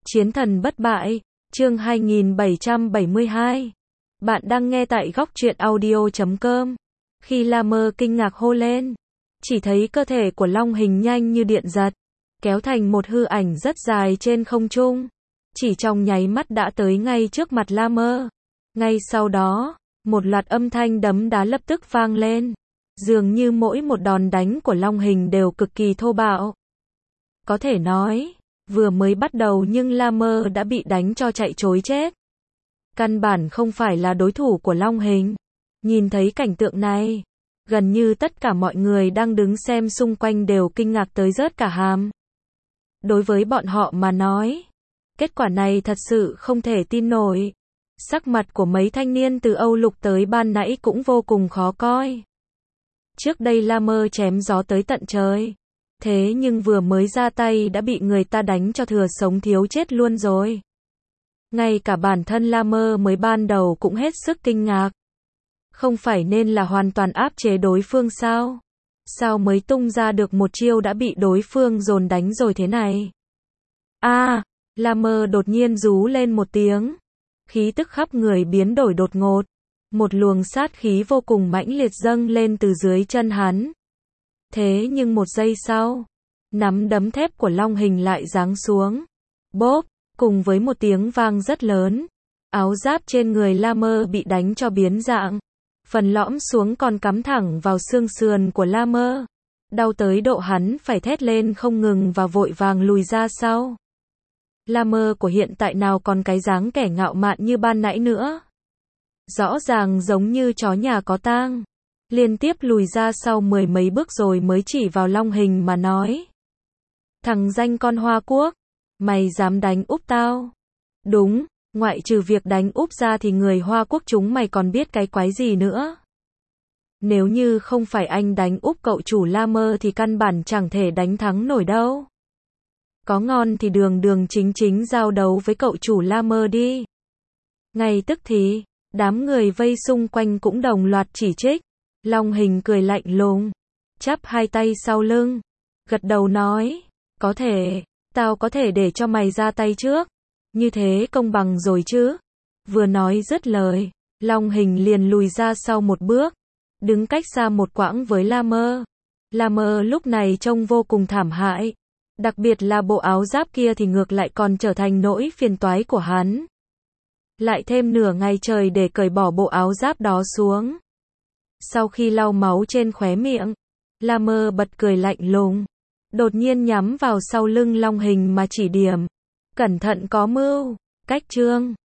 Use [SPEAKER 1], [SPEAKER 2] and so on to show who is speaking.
[SPEAKER 1] Chiến thần bất bại, chương 2772. Bạn đang nghe tại góc truyện audio.com. Khi La Mơ kinh ngạc hô lên, chỉ thấy cơ thể của Long Hình nhanh như điện giật, kéo thành một hư ảnh rất dài trên không trung. Chỉ trong nháy mắt đã tới ngay trước mặt La Mơ. Ngay sau đó, một loạt âm thanh đấm đá lập tức vang lên. Dường như mỗi một đòn đánh của Long Hình đều cực kỳ thô bạo. Có thể nói, vừa mới bắt đầu nhưng La Mơ đã bị đánh cho chạy trối chết. Căn bản không phải là đối thủ của Long Hình. Nhìn thấy cảnh tượng này, gần như tất cả mọi người đang đứng xem xung quanh đều kinh ngạc tới rớt cả hàm. Đối với bọn họ mà nói, kết quả này thật sự không thể tin nổi. Sắc mặt của mấy thanh niên từ Âu Lục tới ban nãy cũng vô cùng khó coi. Trước đây La Mơ chém gió tới tận trời. Thế nhưng vừa mới ra tay đã bị người ta đánh cho thừa sống thiếu chết luôn rồi. Ngay cả bản thân La Mơ mới ban đầu cũng hết sức kinh ngạc. Không phải nên là hoàn toàn áp chế đối phương sao? Sao mới tung ra được một chiêu đã bị đối phương dồn đánh rồi thế này? La Mơ đột nhiên rú lên một tiếng. Khí tức khắp người biến đổi đột ngột. Một luồng sát khí vô cùng mãnh liệt dâng lên từ dưới chân hắn. Thế nhưng một giây sau, nắm đấm thép của Long Hình lại giáng xuống. Bốp, cùng với một tiếng vang rất lớn, áo giáp trên người La Mơ bị đánh cho biến dạng. Phần lõm xuống còn cắm thẳng vào xương sườn của La Mơ. Đau tới độ hắn phải thét lên không ngừng và vội vàng lùi ra sau. La Mơ của hiện tại nào còn cái dáng kẻ ngạo mạn như ban nãy nữa. Rõ ràng giống như chó nhà có tang. Liên tiếp lùi ra sau mười mấy bước rồi mới chỉ vào Long Hình mà nói. Thằng danh con Hoa Quốc, mày dám đánh úp tao? Đúng, ngoại trừ việc đánh úp ra thì người Hoa Quốc chúng mày còn biết cái quái gì nữa. Nếu như không phải anh đánh úp cậu chủ La Mơ thì căn bản chẳng thể đánh thắng nổi đâu. Có ngon thì đường đường chính chính giao đấu với cậu chủ La Mơ đi. Ngay tức thì, đám người vây xung quanh cũng đồng loạt chỉ trích. Long Hình cười lạnh lùng, chắp hai tay sau lưng, gật đầu nói, có thể, tao có thể để cho mày ra tay trước, như thế công bằng rồi chứ. Vừa nói dứt lời, Long Hình liền lùi ra sau một bước, đứng cách xa một quãng với La Mơ. La Mơ lúc này trông vô cùng thảm hại, đặc biệt là bộ áo giáp kia thì ngược lại còn trở thành nỗi phiền toái của hắn. Lại thêm nửa ngày trời để cởi bỏ bộ áo giáp đó xuống. Sau khi lau máu trên khóe miệng, La Mơ bật cười lạnh lùng, đột nhiên nhắm vào sau lưng Long Hình mà chỉ điểm. Cẩn thận có mưu, cách chương.